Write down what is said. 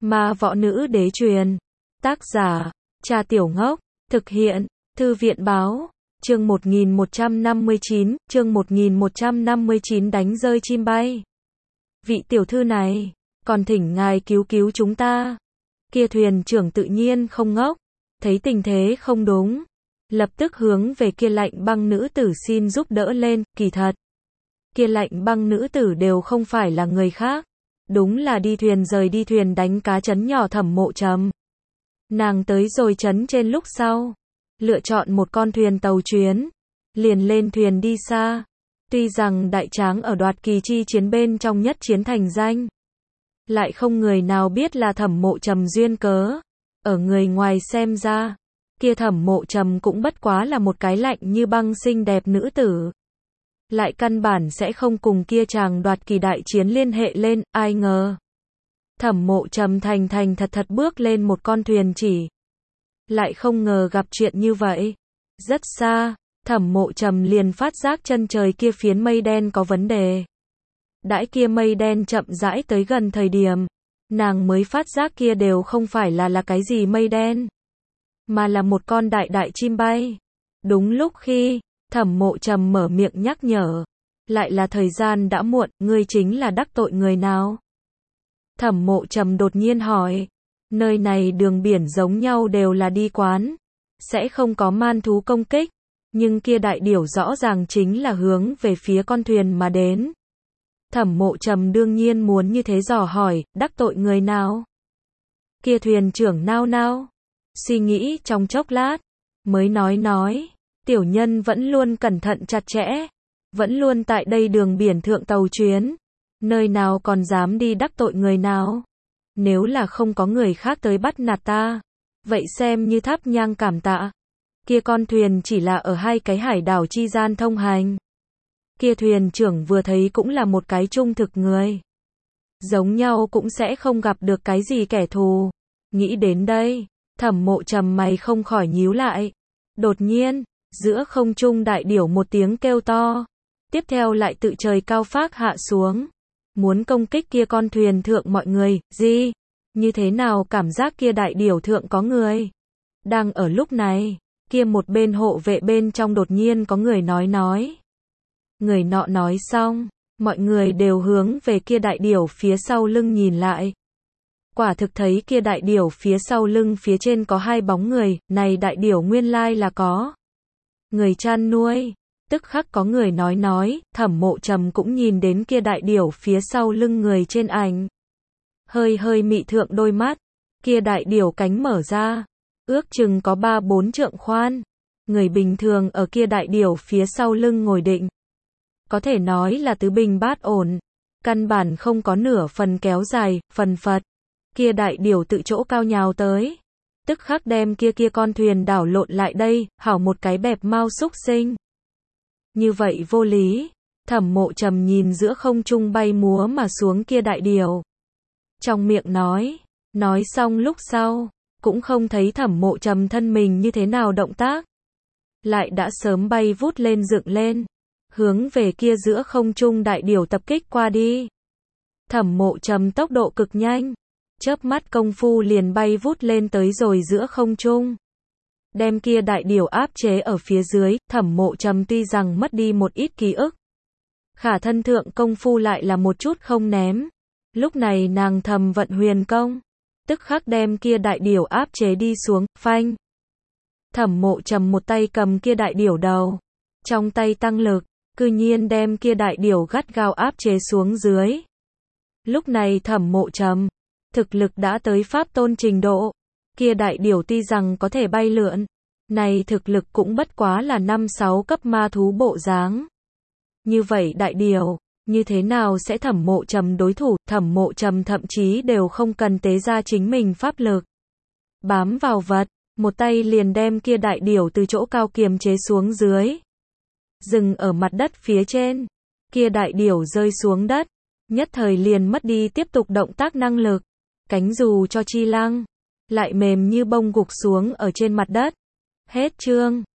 Ma võ nữ đế truyền. Tác giả, Cha Tiểu Ngốc. Thực hiện, Thư viện báo. Chương 1159, đánh rơi chim bay. Vị tiểu thư này, còn thỉnh ngài cứu cứu chúng ta. Kia thuyền trưởng tự nhiên không ngốc, thấy tình thế không đúng, lập tức hướng về kia lạnh băng nữ tử xin giúp đỡ lên. Kỳ thật, kia lạnh băng nữ tử đều không phải là người khác, đúng là đi thuyền đánh cá trấn nhỏ Thẩm Mộ Trầm. Nàng tới rồi trấn trên lúc sau, lựa chọn một con thuyền tàu chuyến, liền lên thuyền đi xa. Tuy rằng đại tráng ở Đoạt Kỳ chi chiến bên trong nhất chiến thành danh, lại không người nào biết là Thẩm Mộ Trầm duyên cớ. Ở người ngoài xem ra, kia Thẩm Mộ Trầm cũng bất quá là một cái lạnh như băng xinh đẹp nữ tử, lại căn bản sẽ không cùng kia chàng Đoạt Kỳ đại chiến liên hệ lên. Ai ngờ, Thẩm Mộ Trầm thành thật bước lên một con thuyền chỉ, lại không ngờ gặp chuyện như vậy. Rất xa, Thẩm Mộ Trầm liền phát giác chân trời kia phiến mây đen có vấn đề. Đãi kia mây đen chậm rãi tới gần thời điểm, nàng mới phát giác kia đều không phải là cái gì mây đen, mà là một con đại chim bay. Đúng lúc khi Thẩm Mộ Trầm mở miệng nhắc nhở, lại là thời gian đã muộn. Ngươi chính là đắc tội người nào? Thẩm Mộ Trầm đột nhiên hỏi. Nơi này đường biển giống nhau đều là đi quán, sẽ không có man thú công kích, nhưng kia đại điểu rõ ràng chính là hướng về phía con thuyền mà đến. Thẩm Mộ Trầm đương nhiên muốn như thế dò hỏi, đắc tội người nào? Kia thuyền trưởng nao, suy nghĩ trong chốc lát, mới nói, tiểu nhân vẫn luôn cẩn thận chặt chẽ, vẫn luôn tại đây đường biển thượng tàu chuyến, nơi nào còn dám đi đắc tội người nào? Nếu là không có người khác tới bắt nạt ta, vậy xem như thắp nhang cảm tạ. Kia con thuyền chỉ là ở hai cái hải đảo chi gian thông hành. Kia thuyền trưởng vừa thấy cũng là một cái trung thực người, giống nhau cũng sẽ không gặp được cái gì kẻ thù. Nghĩ đến đây, Thẩm Mộ Trầm mày không khỏi nhíu lại. Đột nhiên, giữa không trung đại điểu một tiếng kêu to, tiếp theo lại tự trời cao phác hạ xuống, muốn công kích kia con thuyền thượng mọi người. Gì? Như thế nào cảm giác kia đại điểu thượng có người? Đang ở lúc này, kia một bên hộ vệ bên trong đột nhiên có người nói. Người nọ nói xong, mọi người đều hướng về kia đại điểu phía sau lưng nhìn lại. Quả thực thấy kia đại điểu phía sau lưng phía trên có hai bóng người. Này đại điểu nguyên lai là có người chăn nuôi. Tức khắc có người nói, Thẩm Mộ Trầm cũng nhìn đến kia đại điểu phía sau lưng người trên ảnh. Hơi mị thượng đôi mắt, kia đại điểu cánh mở ra, ước chừng có 3-4 trượng khoan. Người bình thường ở kia đại điểu phía sau lưng ngồi định, có thể nói là tứ bình bát ổn, căn bản không có nửa phần kéo dài, phần phật. Kia đại điểu tự chỗ cao nhào tới, tức khắc đem kia con thuyền đảo lộn lại đây, hảo một cái bẹp mau xúc sinh. Như vậy vô lý. Thẩm Mộ Trầm nhìn giữa không trung bay múa mà xuống kia đại điểu, trong miệng nói xong lúc sau, cũng không thấy Thẩm Mộ Trầm thân mình như thế nào động tác, lại đã sớm bay vút lên dựng lên, hướng về kia giữa không trung đại điểu tập kích qua đi. Thẩm Mộ Trầm tốc độ cực nhanh, chớp mắt công phu liền bay vút lên tới rồi giữa không trung, đem kia đại điểu áp chế ở phía dưới. Thẩm Mộ Trầm tuy rằng mất đi một ít ký ức, khả thân thượng công phu lại là một chút không ném. Lúc này nàng thầm vận huyền công, tức khắc đem kia đại điểu áp chế đi xuống. Phanh! Thẩm Mộ Trầm một tay cầm kia đại điểu đầu, trong tay tăng lực, cư nhiên đem kia đại điểu gắt gao áp chế xuống dưới. Lúc này Thẩm Mộ Trầm, thực lực đã tới pháp tôn trình độ. Kia đại điểu tuy rằng có thể bay lượn, này thực lực cũng bất quá là 5-6 cấp ma thú bộ dáng. Như vậy đại điểu, như thế nào sẽ Thẩm Mộ Trầm đối thủ? Thẩm Mộ Trầm thậm chí đều không cần tế ra chính mình pháp lực, bám vào vật, một tay liền đem kia đại điểu từ chỗ cao kiềm chế xuống dưới, dừng ở mặt đất phía trên. Kia đại điểu rơi xuống đất, nhất thời liền mất đi tiếp tục động tác năng lực, cánh dù cho chi lăng, lại mềm như bông gục xuống ở trên mặt đất. Hết chương.